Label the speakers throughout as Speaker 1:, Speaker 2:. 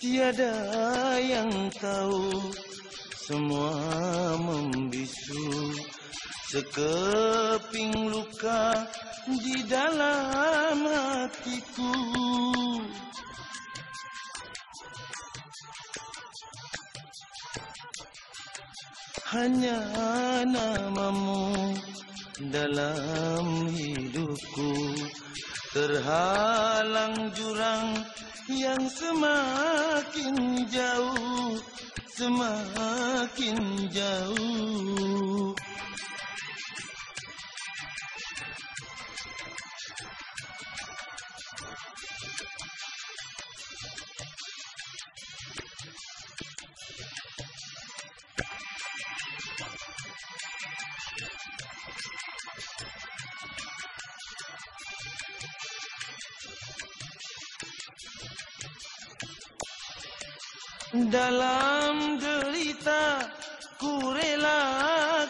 Speaker 1: Tiada yang tahu, semua membisu. Sekeping luka di dalam hatiku. Hanya namamu dalam hidupku, terhalang jurang yang semakin jauh, semakin jauh. Dalam derita ku rela,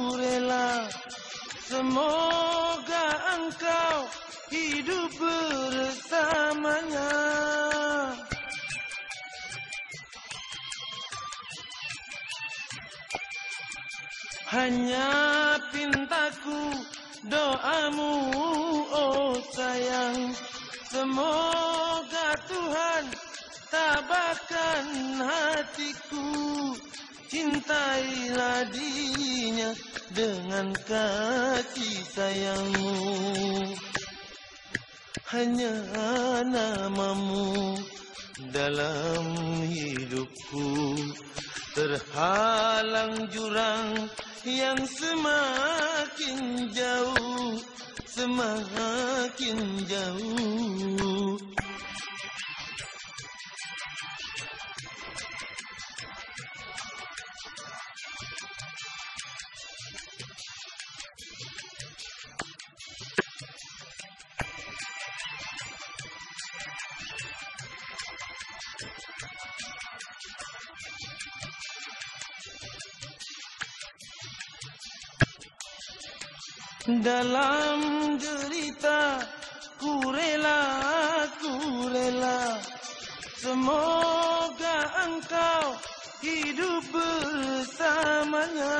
Speaker 1: semoga engkau hidup bersamanya. Hanya pintaku doamu, oh sayang, semoga Tuhan tabahkan hatiku. Cintailah dirinya dengan kasih sayangmu. Hanya namamu dalam hidupku, terhalang jurang yang semakin jauh, semakin jauh. Dalam derita ku rela, semoga engkau hidup bersamanya.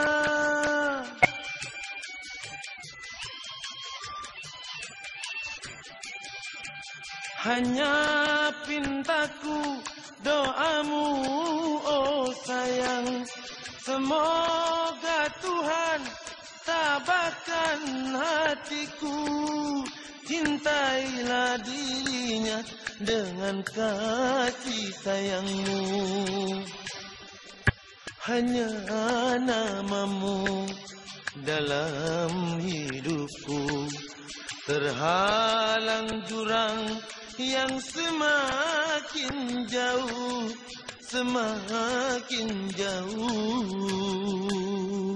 Speaker 1: Hanya pintaku doamu, oh sayang, semoga Tuhan tabahkan hatiku. Cintailah dirinya dengan kasih sayangmu. Hanya namamu dalam hidupku, terhalang jurang yang semakin jauh, semakin jauh.